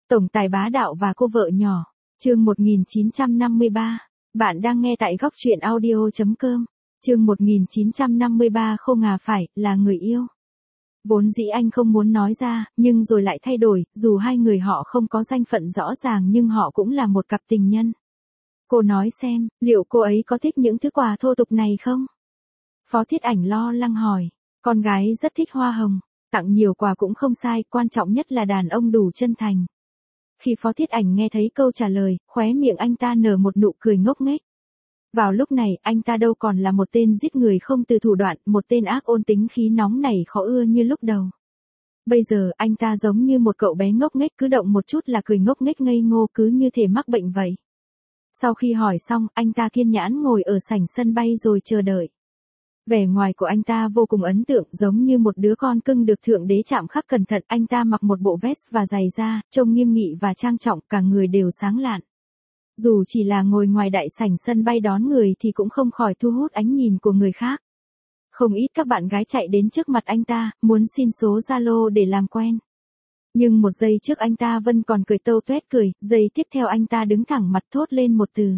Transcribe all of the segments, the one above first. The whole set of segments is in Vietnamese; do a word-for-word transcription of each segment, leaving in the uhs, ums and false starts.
Tổng tài bá đạo và cô vợ nhỏ. Chương một nghìn chín trăm năm mươi ba. Bạn đang nghe tại góc truyện audio chấm com. Chương một nghìn chín trăm năm mươi ba không ngờ phải là người yêu. Vốn dĩ anh không muốn nói ra, nhưng rồi lại thay đổi, dù hai người họ không có danh phận rõ ràng nhưng họ cũng là một cặp tình nhân. Cô nói xem, liệu cô ấy có thích những thứ quà thô tục này không? Phó Thiết Ảnh lo lắng hỏi. Con gái rất thích hoa hồng, tặng nhiều quà cũng không sai, quan trọng nhất là đàn ông đủ chân thành. Khi Phó Thiết Ảnh nghe thấy câu trả lời, khóe miệng anh ta nở một nụ cười ngốc nghếch. Vào lúc này, anh ta đâu còn là một tên giết người không từ thủ đoạn, một tên ác ôn tính khí nóng nảy khó ưa như lúc đầu. Bây giờ, anh ta giống như một cậu bé ngốc nghếch, cứ động một chút là cười ngốc nghếch ngây ngô, cứ như thể mắc bệnh vậy. Sau khi hỏi xong, anh ta kiên nhẫn ngồi ở sảnh sân bay rồi chờ đợi. Vẻ ngoài của anh ta vô cùng ấn tượng, giống như một đứa con cưng được thượng đế chạm khắc cẩn thận. Anh ta mặc một bộ vest và giày da, trông nghiêm nghị và trang trọng, cả người đều sáng lạn. Dù chỉ là ngồi ngoài đại sảnh sân bay đón người thì cũng không khỏi thu hút ánh nhìn của người khác. Không ít các bạn gái chạy đến trước mặt anh ta, muốn xin số Zalo để làm quen. Nhưng một giây trước anh ta vẫn còn cười tâu tuét cười, giây tiếp theo anh ta đứng thẳng mặt thốt lên một từ.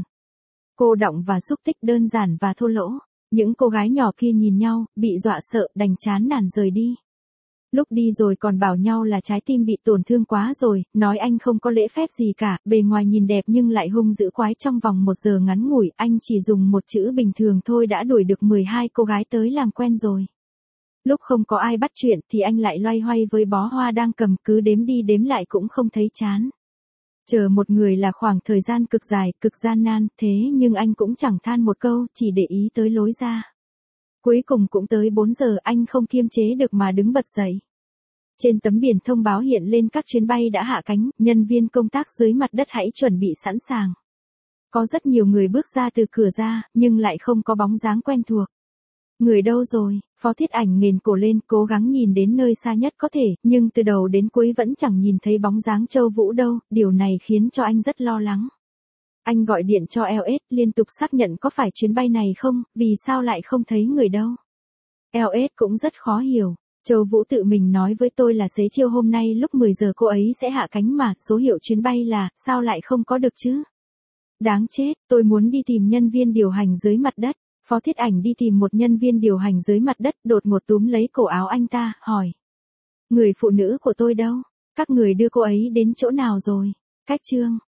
Cô đọng và xúc tích, đơn giản và thô lỗ. Những cô gái nhỏ kia nhìn nhau, bị dọa sợ, đành chán nản rời đi. Lúc đi rồi còn bảo nhau là trái tim bị tổn thương quá rồi, nói anh không có lễ phép gì cả, bề ngoài nhìn đẹp nhưng lại hung dữ quái. Trong vòng một giờ ngắn ngủi, anh chỉ dùng một chữ bình thường thôi đã đuổi được mười hai cô gái tới làm quen rồi. Lúc không có ai bắt chuyện thì anh lại loay hoay với bó hoa đang cầm, cứ đếm đi đếm lại cũng không thấy chán. Chờ một người là khoảng thời gian cực dài, cực gian nan, thế nhưng anh cũng chẳng than một câu, chỉ để ý tới lối ra. Cuối cùng cũng tới bốn giờ, anh không kiềm chế được mà đứng bật dậy. Trên tấm biển thông báo hiện lên các chuyến bay đã hạ cánh, nhân viên công tác dưới mặt đất hãy chuẩn bị sẵn sàng. Có rất nhiều người bước ra từ cửa ra, nhưng lại không có bóng dáng quen thuộc. Người đâu rồi? Phó Thiết Ảnh nghền cổ lên, cố gắng nhìn đến nơi xa nhất có thể, nhưng từ đầu đến cuối vẫn chẳng nhìn thấy bóng dáng Châu Vũ đâu, điều này khiến cho anh rất lo lắng. Anh gọi điện cho lờ ét, liên tục xác nhận có phải chuyến bay này không, vì sao lại không thấy người đâu. lờ ét cũng rất khó hiểu. Châu Vũ tự mình nói với tôi là xế chiều hôm nay lúc mười giờ cô ấy sẽ hạ cánh mà, số hiệu chuyến bay là, sao lại không có được chứ? Đáng chết, tôi muốn đi tìm nhân viên điều hành dưới mặt đất. Phó Thiết Ảnh đi tìm một nhân viên điều hành dưới mặt đất, đột ngột túm lấy cổ áo anh ta, hỏi. Người phụ nữ của tôi đâu? Các người đưa cô ấy đến chỗ nào rồi? Cách chương.